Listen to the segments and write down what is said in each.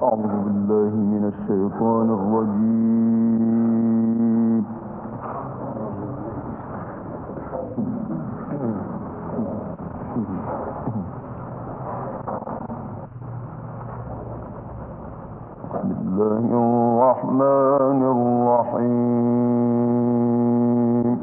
أعوذ بالله من الشيطان الرجيم. بسم الله الرحمن الرحيم.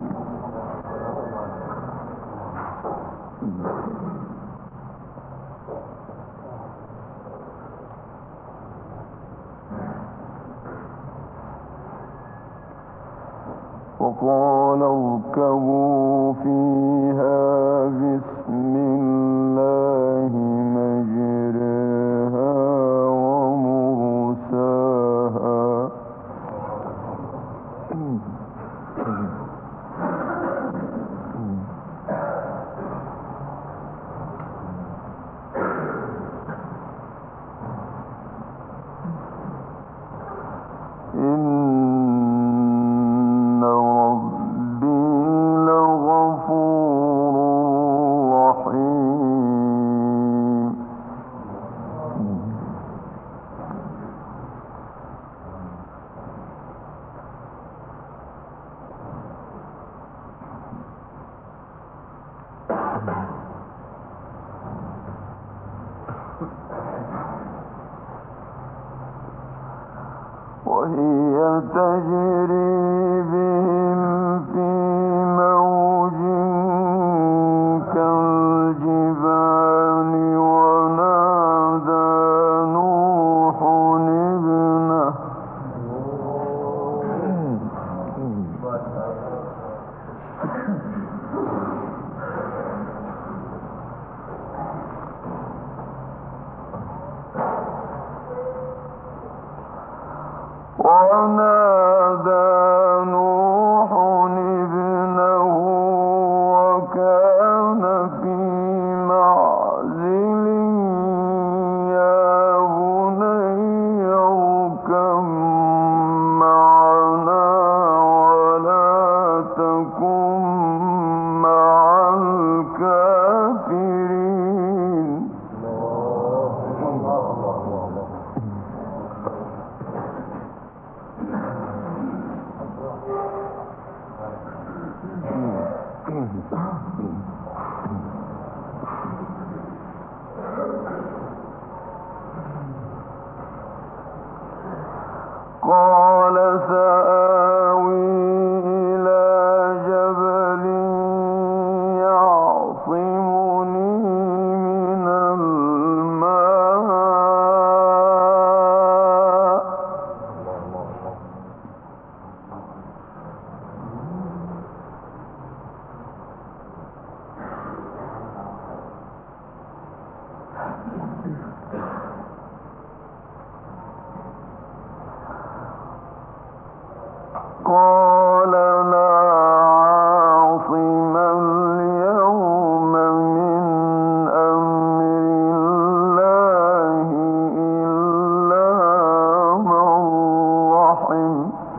وقال اركبوا فيها بسم الله مجريها ومرساها إن ربي لغفور رحيم. وهي تجري بهم في موج كالجبال ونادى نوح ابنه وكان في معزل يا بني اركب معنا ولا تكن مع الكافرين. قال سآوي إلى جبل يعصمني من الماء قال لا عاصم اليوم من أمر الله إلا من رحم.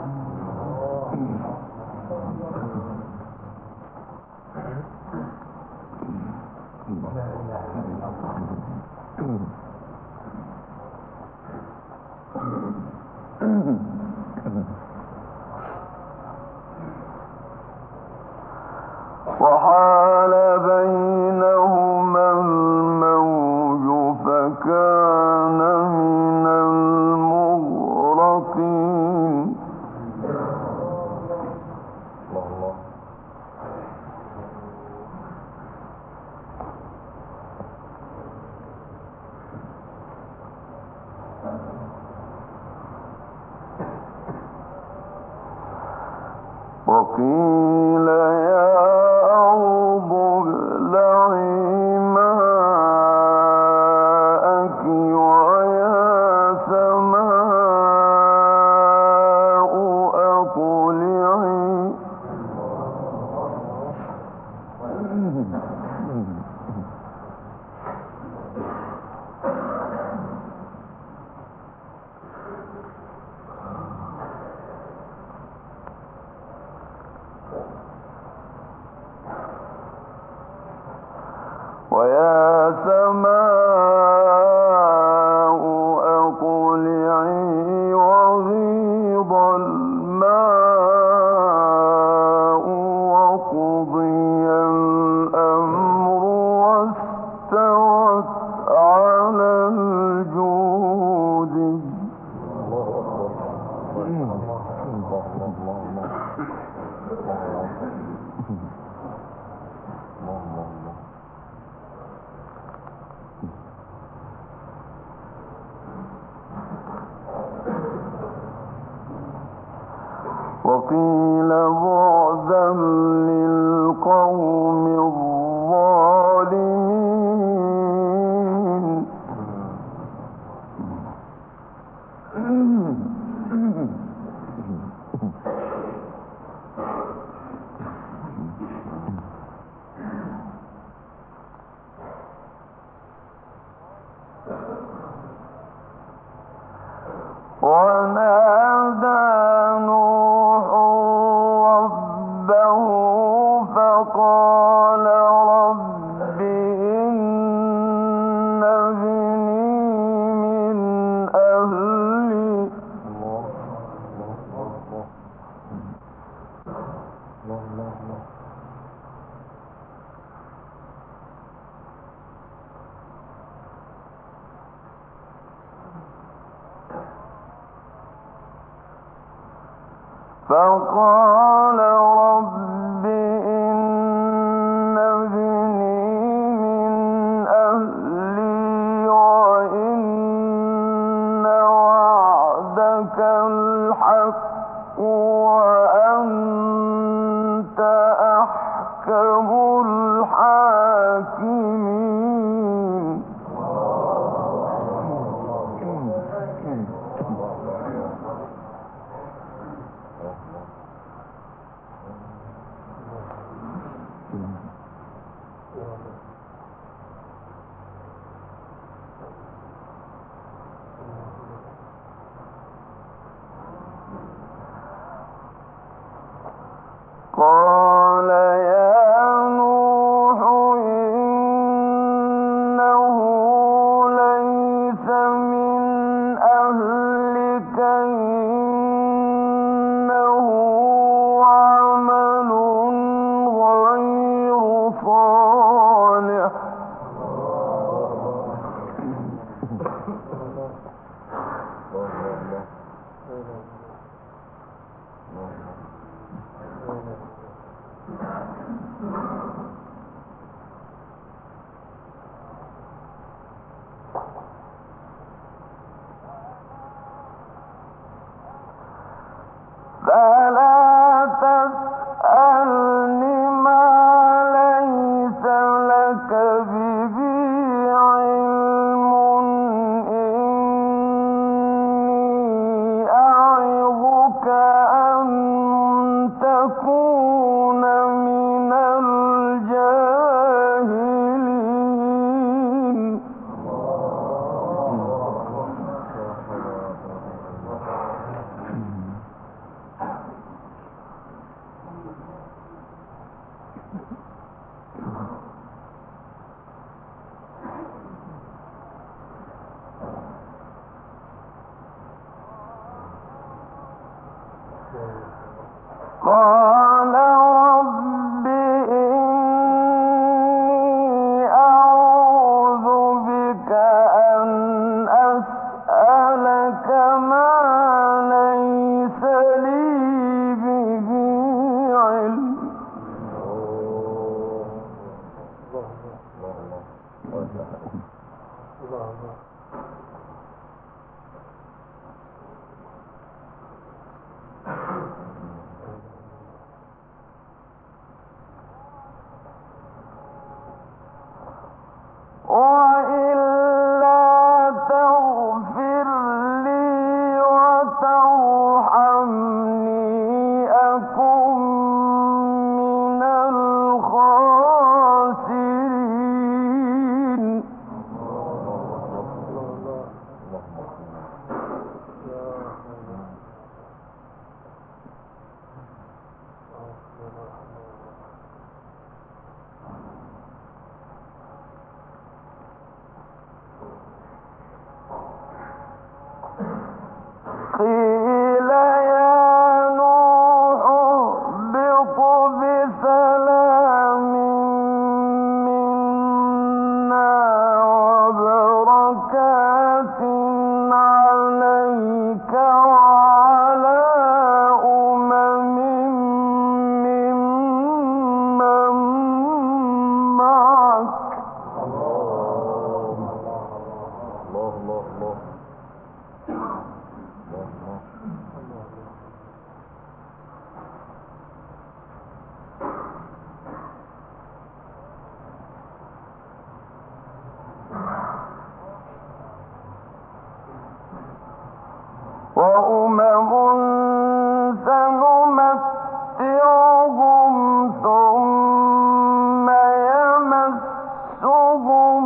وحال بينهما الموج فكان من المغرقين. وقيل يا أرض ابلعي ماءك ويا سماء أقلعي. ويا سماء أقلعي وقيل بعدا للقوم الظالمين. ونادى نوح ربه فقال رب إن ابني من أهلي فقال رب إن ابني من أهلي وإن وعدك الحق وأنت أحكم الحاكمين. قال يا نوح إنه ليس من أهلك إنه عمل غير صالح فلا تسألني ما ليس لك به علم إني أعظك أن تكون من الجاهلين. قال رب إني أعوذ بك أن أسألك ما ليس لي به علم. وأمم سنمتعهم ثم يمسهم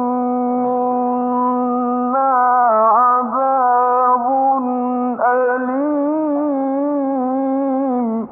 منا عذاب أليم.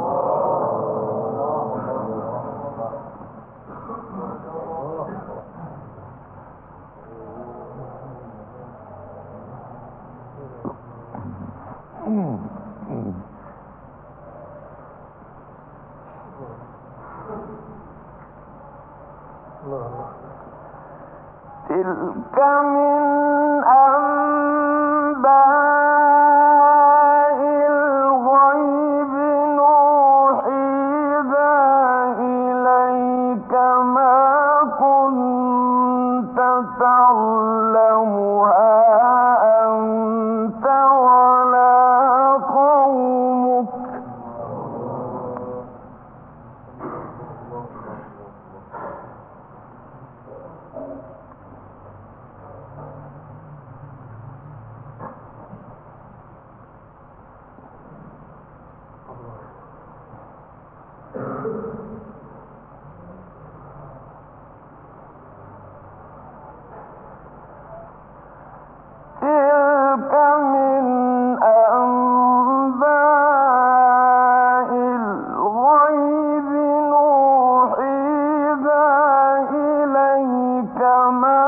تلك من أنباء الغيب نوحيها إليك ما كنت تعلمها أنت ولا قومك. تلك من أنباء الغيب نوحيها إليك ما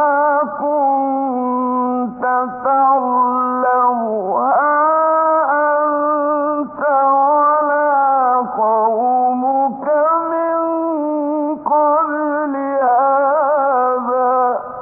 كنت تعلمها أنت ولا قومك من قبل هذا.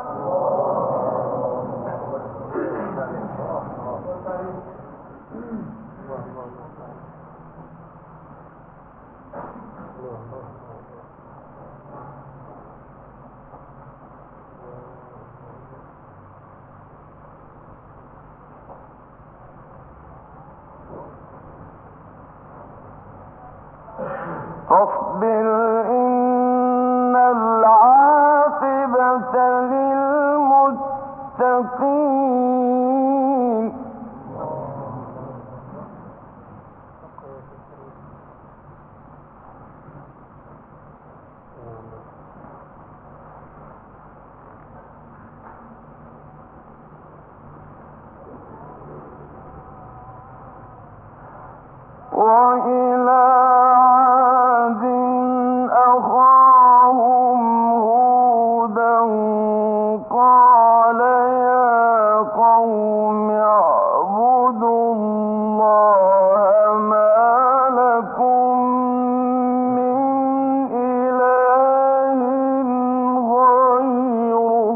فاصبر إن العاقبة للمتقين. وإلى عاد أخاهم هودا قال يا قوم اعبدوا الله ما لكم من إله غيره.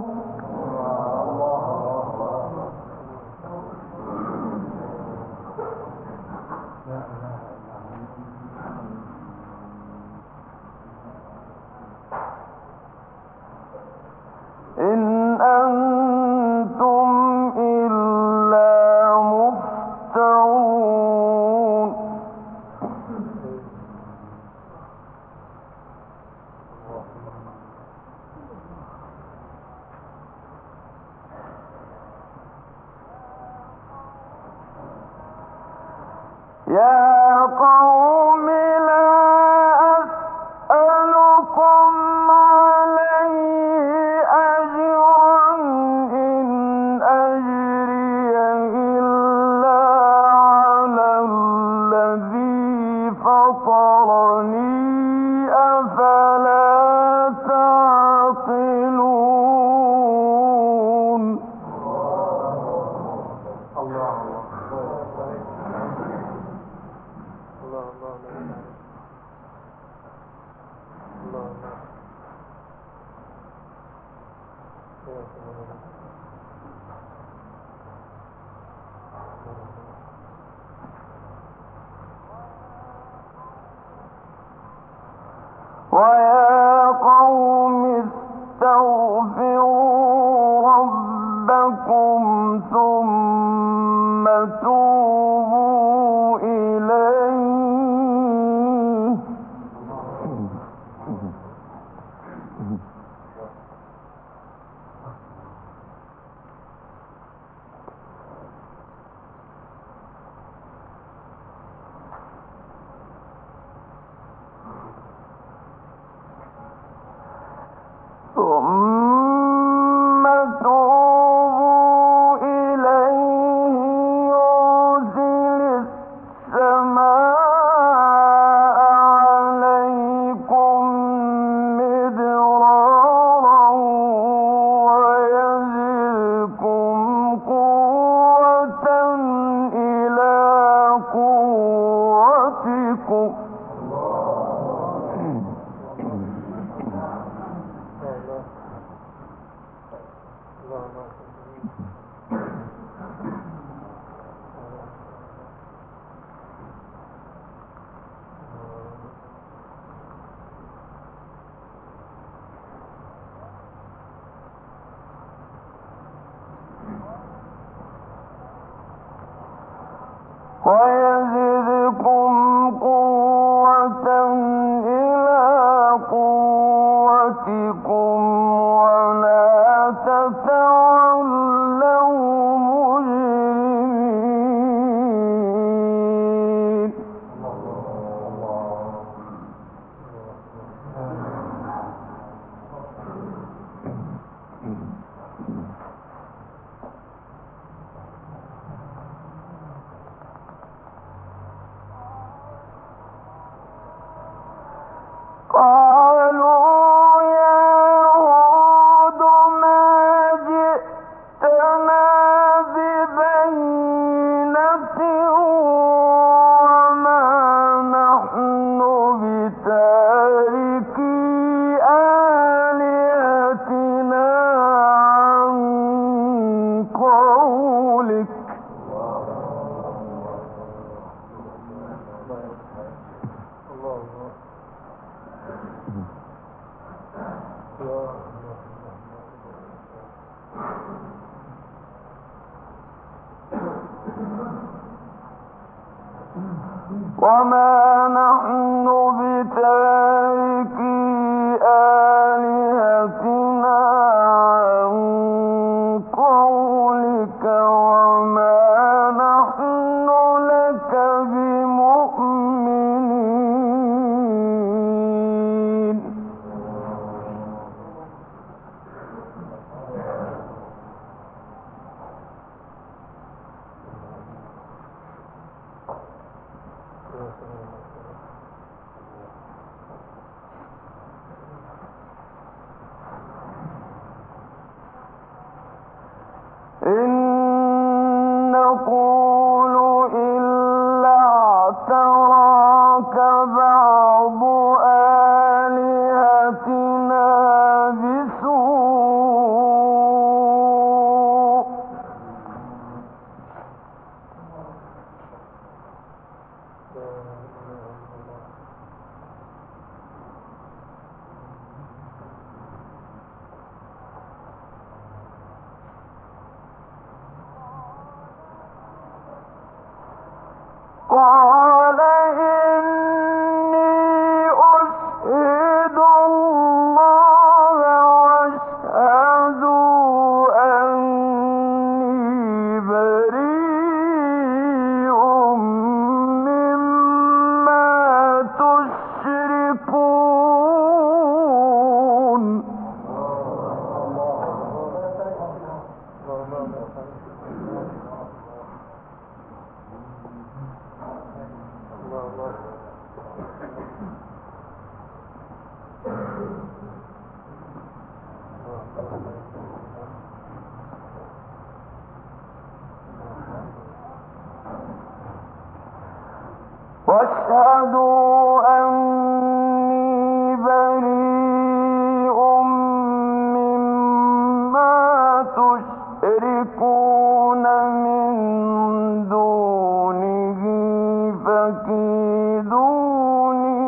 إن أنتم إلا مفترون. يا قوم لا أسألكم عليه أجرا إن أجري إلا على الذي فطرني أفلا تعقلون. ويا قوم استغفروا ربكم ثم توبوا إليه ثم توبوا إليه يرسل السماء عليكم مدرارا ويزدكم قوة إلى قوتكم ويزدكم قوة إلى قوتكم ولا تتولوا مجرمين قالوا يا هود ما جئتنا ببينة وما نحن بتاركي آلهتنا عن قولك وما نحن بتاركي آلهتنا عن قولك وما نحن لك بمؤمنين إن نقول إلا اعتراك بعض آلهتنا بسوء قال إني أشهد الله واشهدوا أني بريء مما تشركون واشهدوا أني بريء مما تشركون من دونه فكيدوني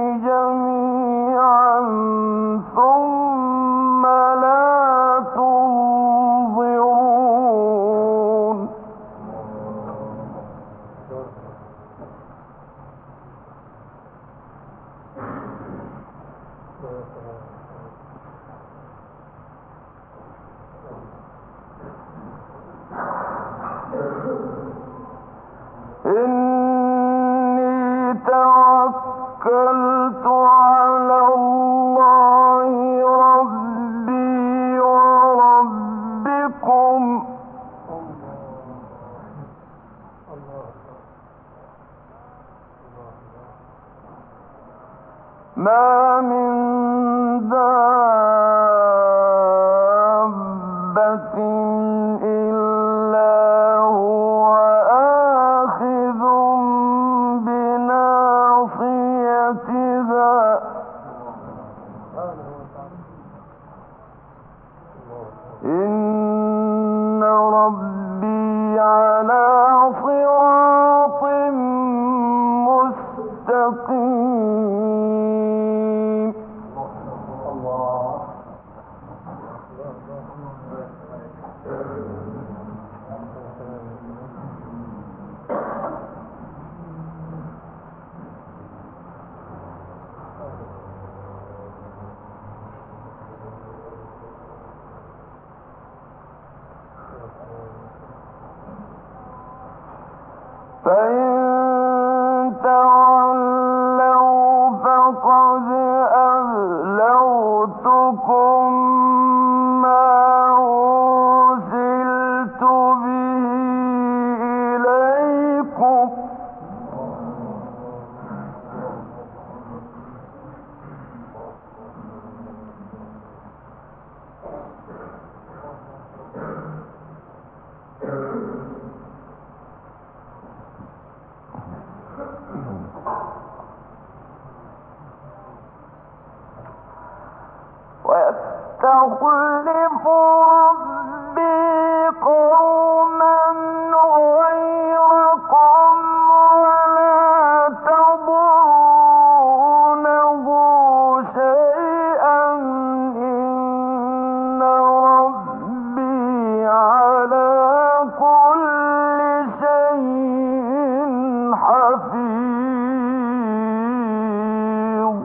جميعا ثم لا تنظرون ما من دابة إلا هو آخذ بناصيتها إن ربي على صراط مستقيم. فإن تولوا فقد أبلغتكم ما أرسلت به إليكم ويستخلف ربي قوما غيركم ولا تضرونه شيئا إن ربي على كل شيء حفيظ.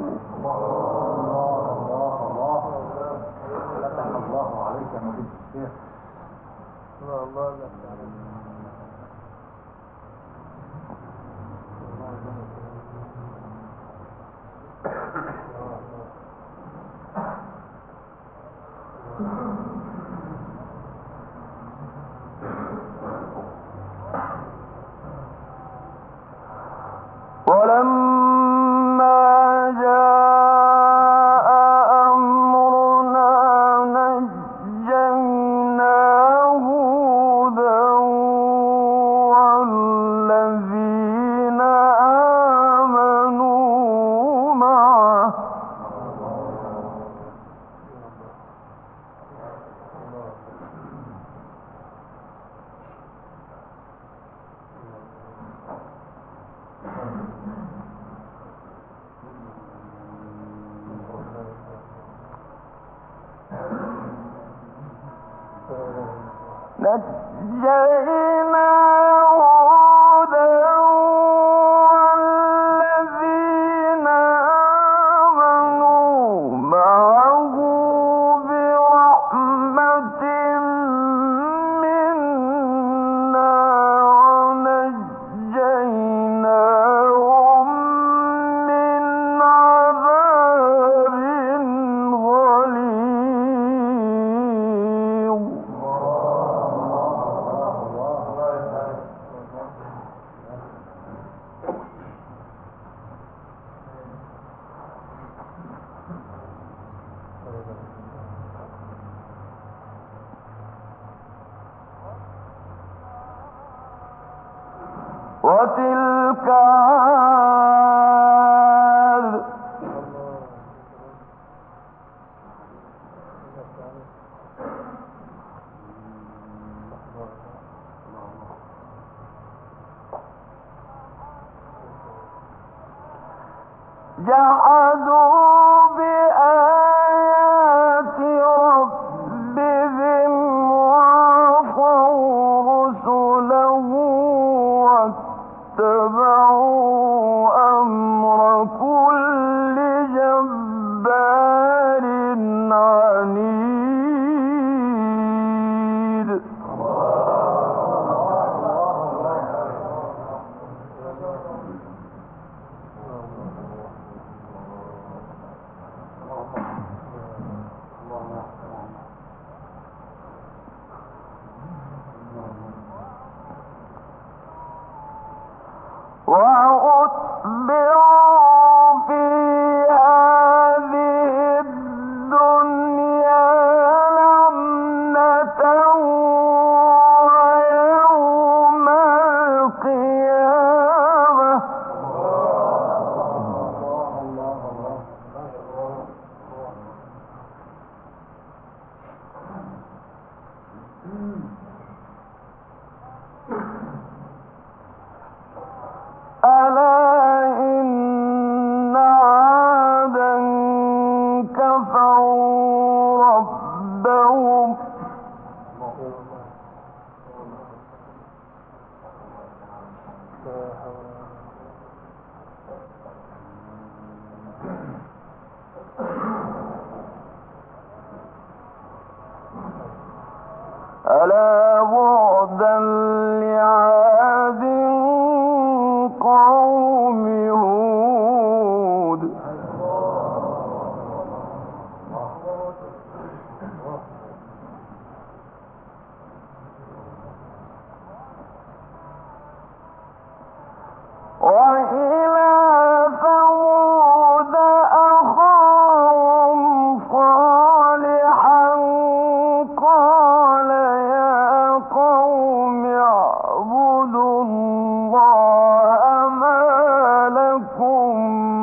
ولما جاء أمرنا نجينا هودا والذين آمنوا معه نجينا هودا والذين آمنوا معه برحمة منا ونجيناهم من عذاب غليظ. وتلك عاد جحدوا بآيات ربهم وعصوا رسله واتبعوا أمر كل جبار عنيد. وأتبعوا في هذا ألا بعدا لعاد قوم هود وإلى ثمود أخاهم صالحا قال يا قوم اعبدوا الله ما لكم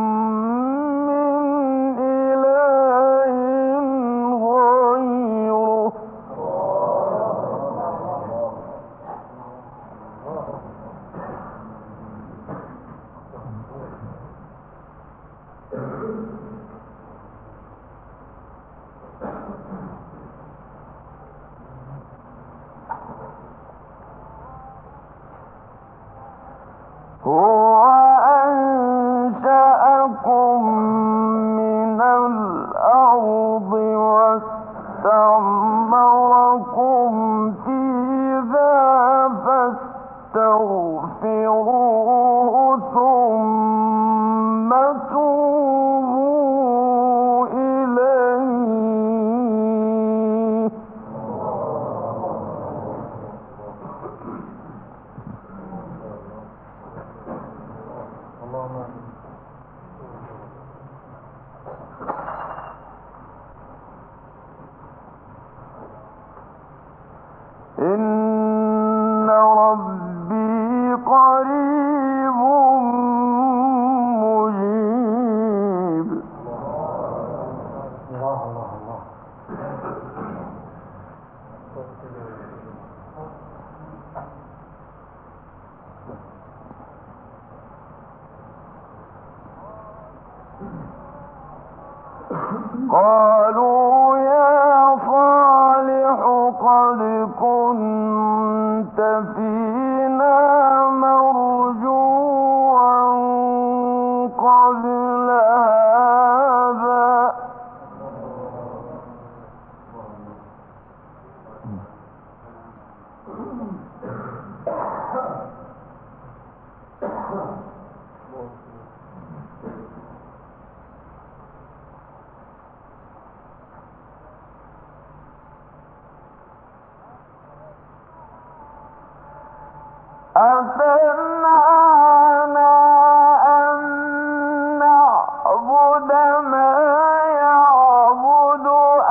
من إله غيره هو أنشأكم من الأرض واستعمركم فيها فاستغفروه ثم توبوا إليه إن ربي قريب مجيب قالوا يا صالح قد كنت فينا مرجوا قبل هذا أتنهانا أن نعبد ما يعبد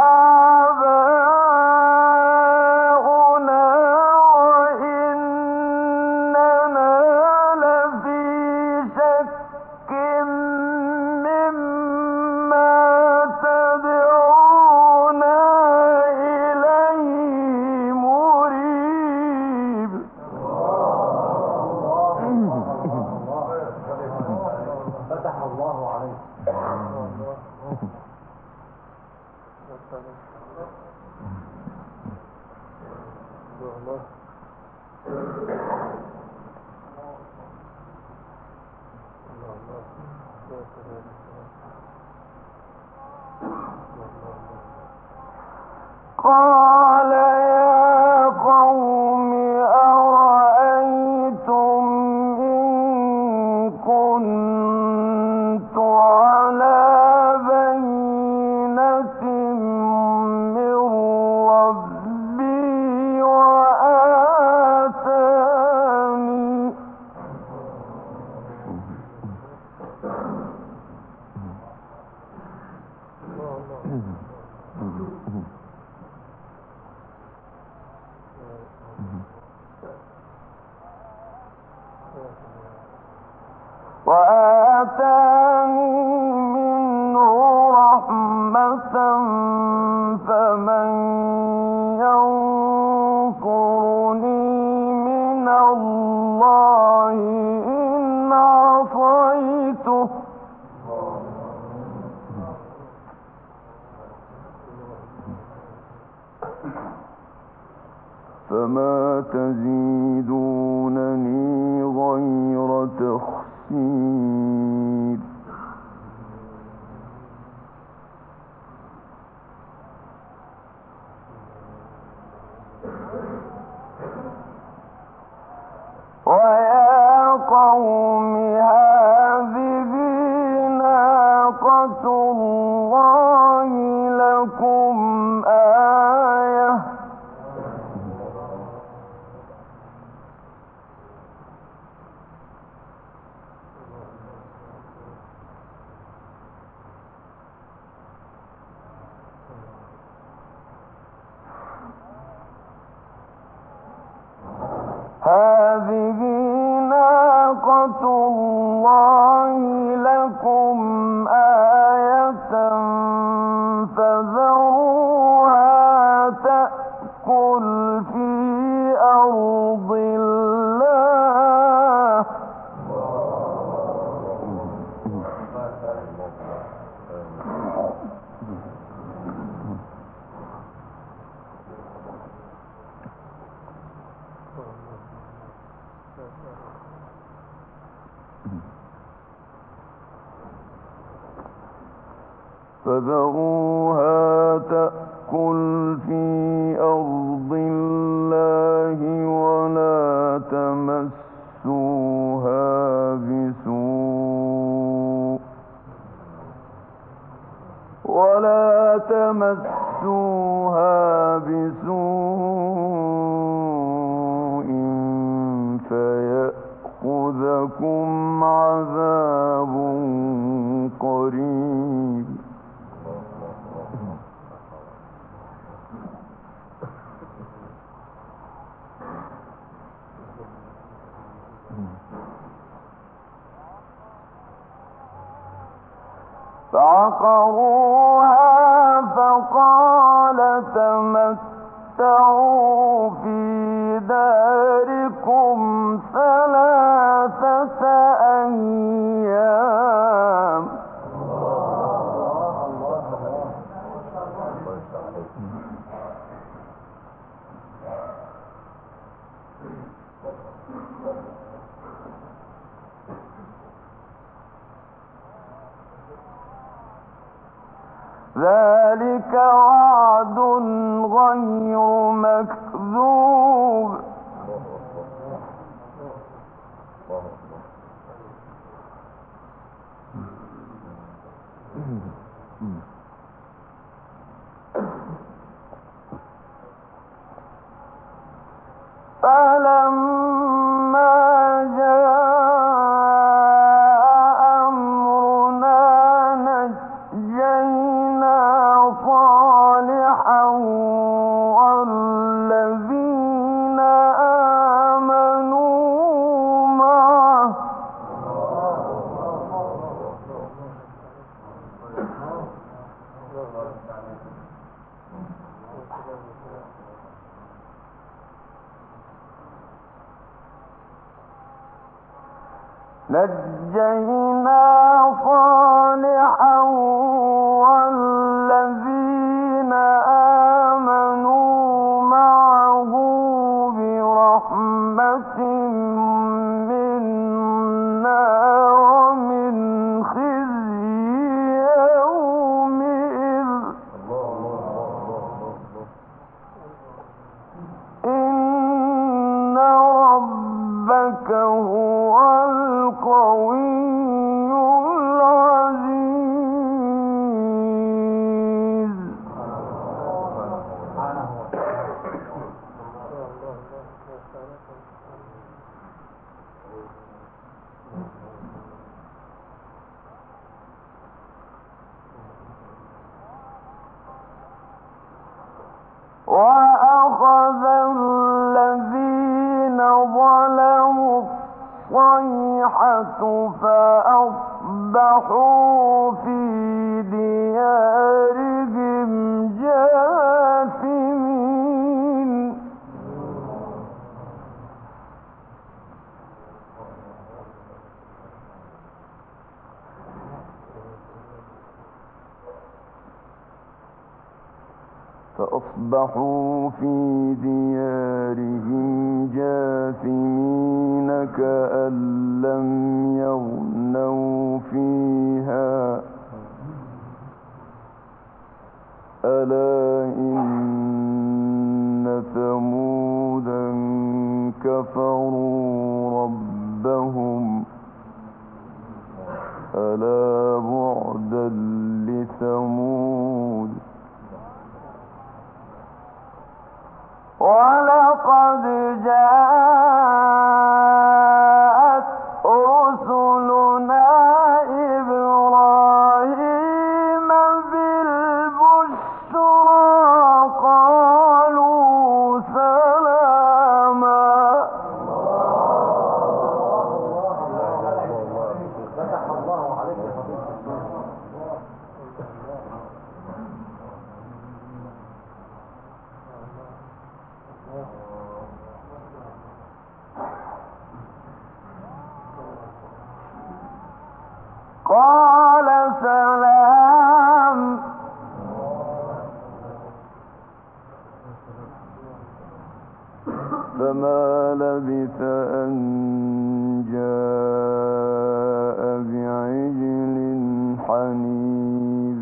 آباؤنا وإننا لفي شك مما تدعونا إليه مريب فتح الله عليك. قال يا قوم أرأيتم إن كنت على بينة من ربي وآتاني منه رحمة فمن ينصرني من الله إن عصيته فما تزيدونني غير ويا قوم هذه ناقة الله لكم آية هذه ناقة الله لكم آية فذروها تأكل في أرض الله فذروها تأكل في أرض الله ولا تمسوها بسوء فيأخذكم عذاب قريب فعقروها فقال تمتعوا في داركم 3 أيام ذلك وعد غير مكذوب فلما جاء أمرنا نجينا صالحا والذين آمنوا معه نجينا صالحا والذين آمنوا معه برحمة منا ومن خزي يومئذ إن ربك هو القوي العزيز وأخذ الذين ظلموا الصيحة فأصبحوا في ديارهم جاثمين كأن لم يغنوا فيها ألا إن ثمودا كفروا ربهم ألا بعدا لثمود ولقد جاءت رسلنا إبراهيم بالبشرى قالوا سلاما فتح الله عليك يا فضيلة الشيخ. قال سلام فما لبث أن جاء بعجل حنيذ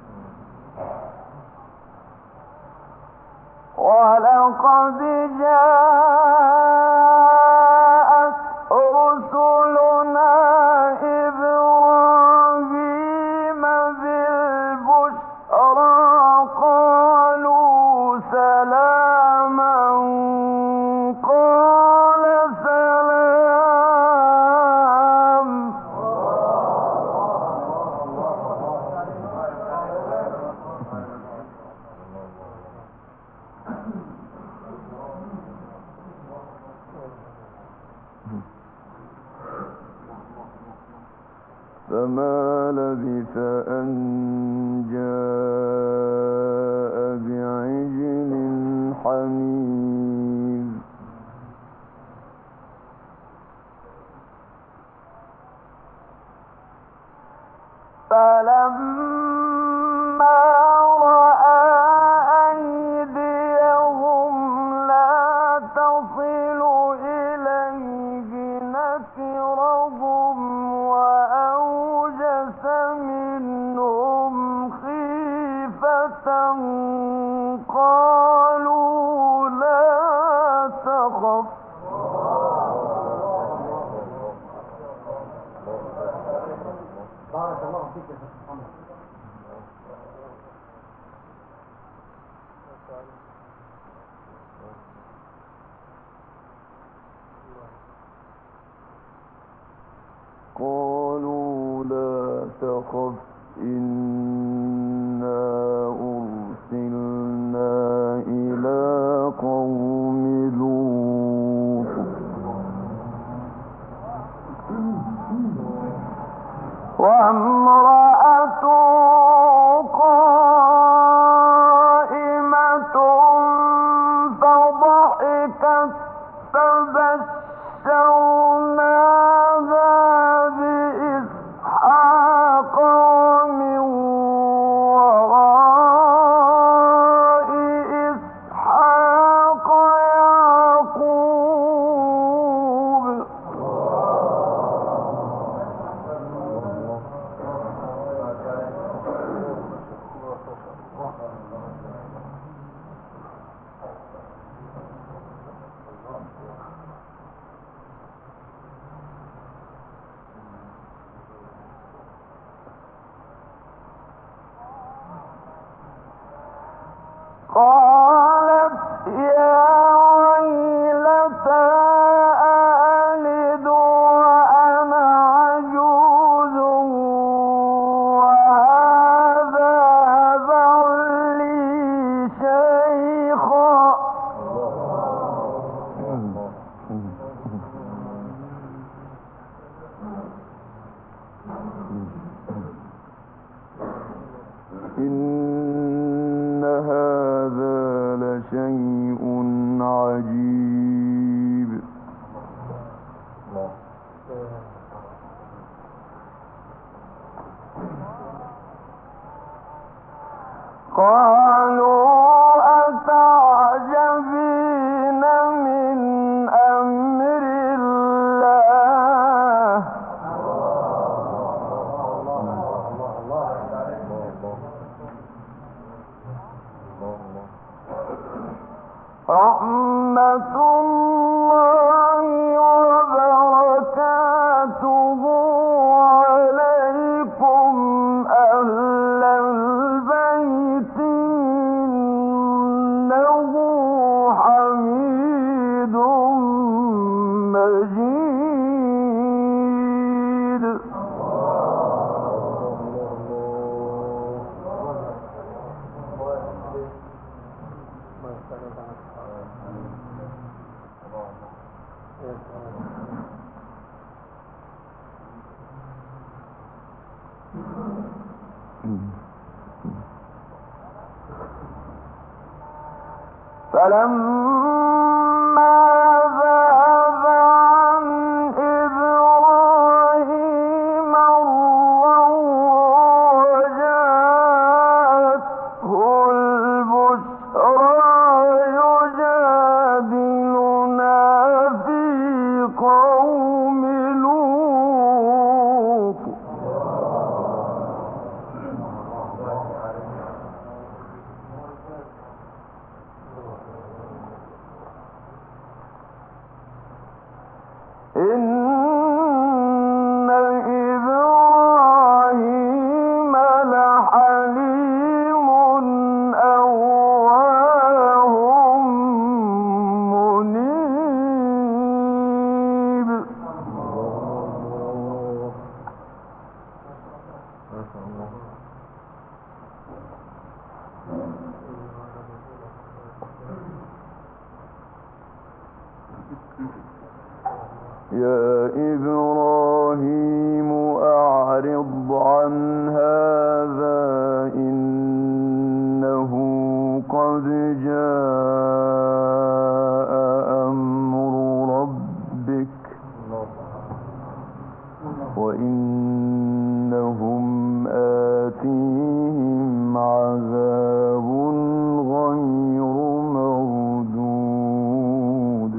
ولقد جاءت رسلنا إبراهيم بالبشرى قالوا سلاما قال سلام فما لبث أن جاء بعجل حنيذ فلما رأى أيديهم لا تصل إليه نكرهم وأوجس منهم خيفة قالوا لا تخف بارك الله فيك يا شيخ محمد. قالوا لا تخف إنا أرسلنا إلى قوم لوط وامرأته قائمة فضحكت فبشرناها بإسحاق ومن وراء إسحاق يعقوب قالت يا ويلتى أألد وأنا عجوز وهذا بعلي شيخا إن هذا لشيء عجيب قالوا أتعجبين من أمر الله رحمة الله وبركاته فلما ذهب عن إبراهيم الروع وجاءته البشرى يجادلنا في قوم لوط إن إبراهيم لحليم أواه منيب يا إبراهيم أعرض عن هذا إنه قد جاء أمر ربك وإنهم آتيهم عذاب غير مردود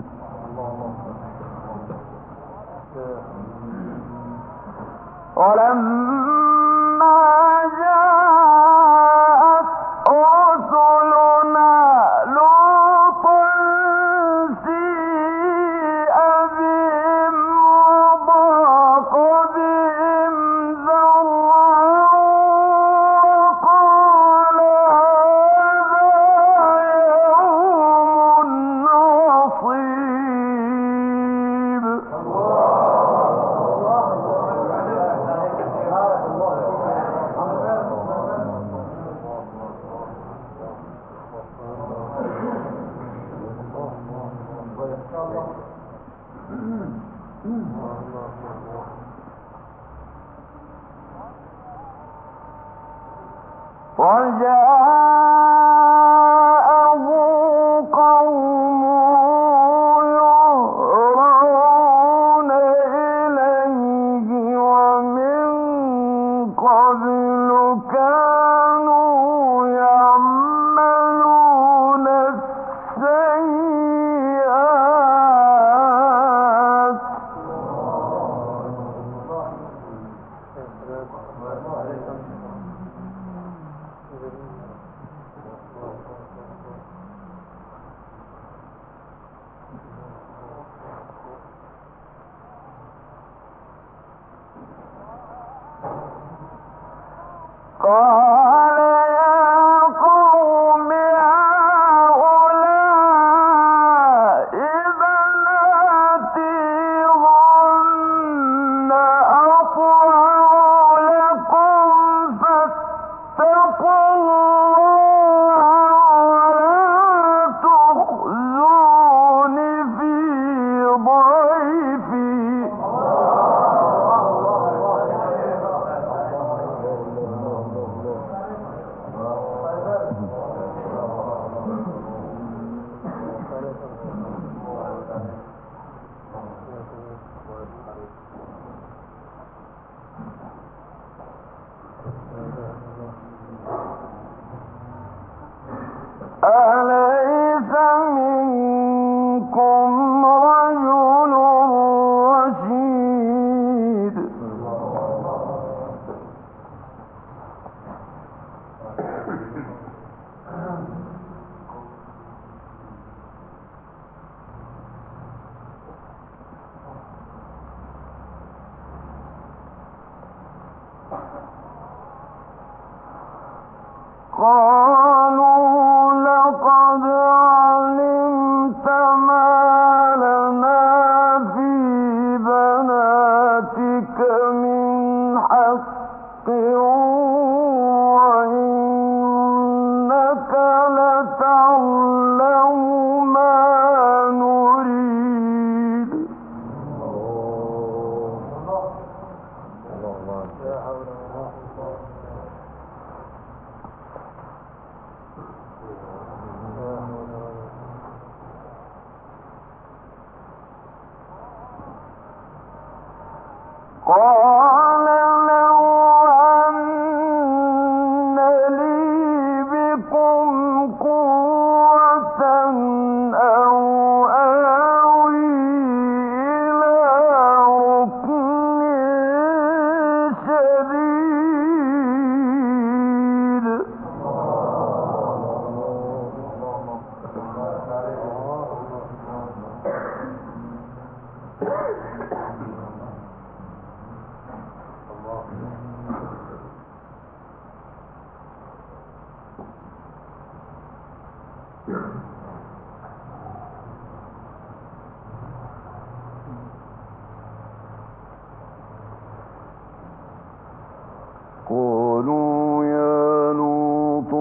ولما جاءت رسلنا لوطا سيء بهم وضاق بهم ذرعا وقال هذا يوم عصيب وجاءه قومه يهرعون إليه ومن قبل كانوا يعملون السيئات قال يا قوم هؤلاء بناتي هن أطهر لكم فاتقوا الله ولا تخزون في ضيفي أليس منكم رجل رشيد قالوا لقد علمت ما لنا في بناتك من حق وإنك لتعلم ما نريد قال لو أن لي بكم قوة أو آوي إلى ركن شديد. قالوا يا لوط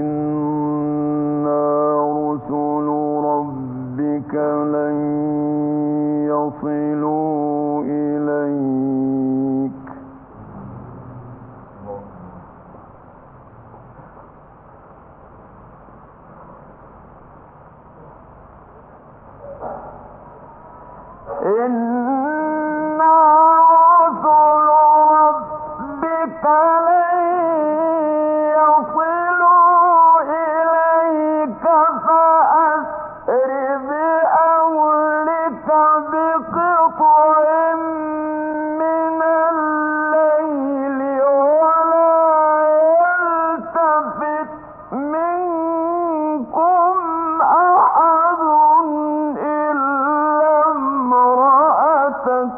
إنا رسل ربك لن يصلوا إليك إنا رسل ربك لن يصلوا إليك فأسر بأهلك بقطع من الليل ولا يلتفت منكم أحد إلا امرأتك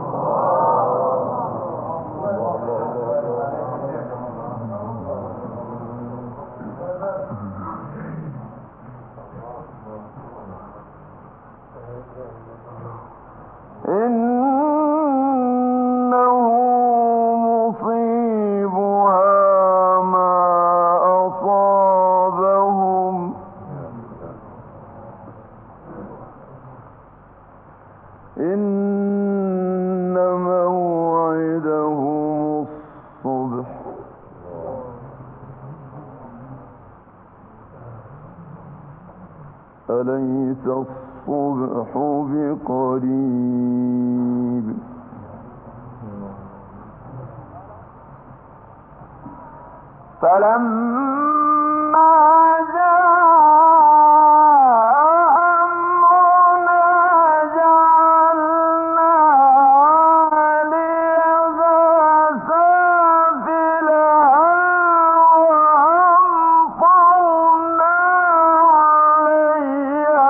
إنه مصيبها ما أصابهم إن موعدهم الصبح أليس الصبح بقريب فلما جاء أمرنا جعلنا عاليها سافلها وأمطرنا عليها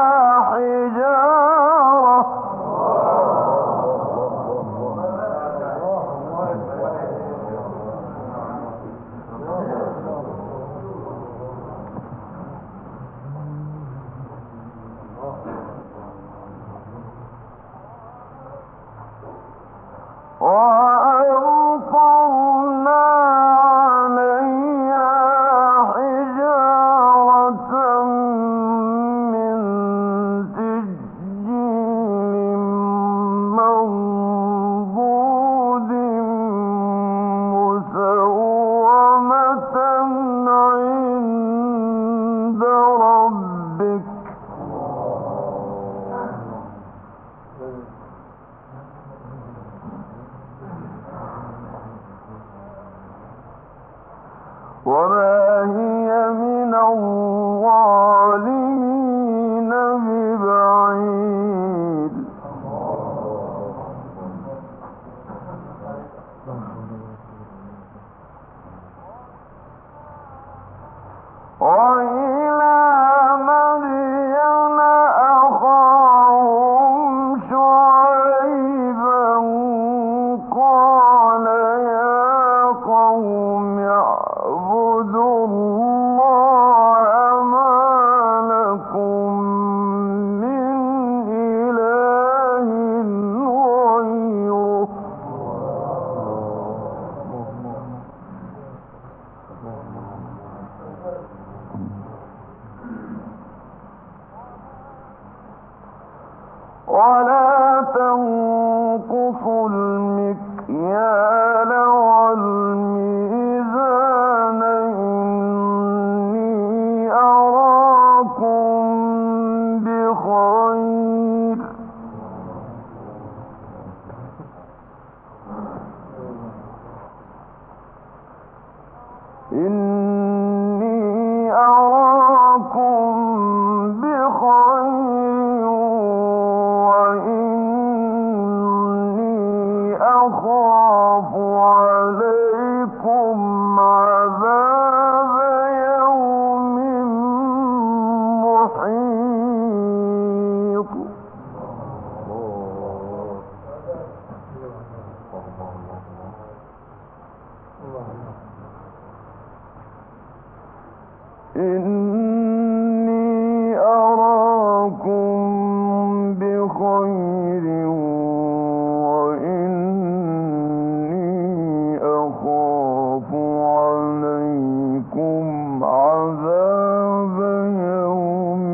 حجارة وأمطرنا عليها حجارة من سجيل منضود مسومة عند ربك وما هي من الظالمين ببعيد وإلى مدين أخاهم شعيبا قال يا قوم اعبدوا الله ما لكم من إله غيره إني أراكم بخير وإني أخاف عليكم عذاب يوم محيط. إني أراكم بخير وإني أخاف عليكم عذاب يوم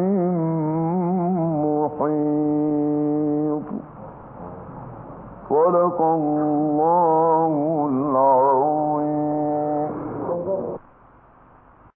محيط. صدق الله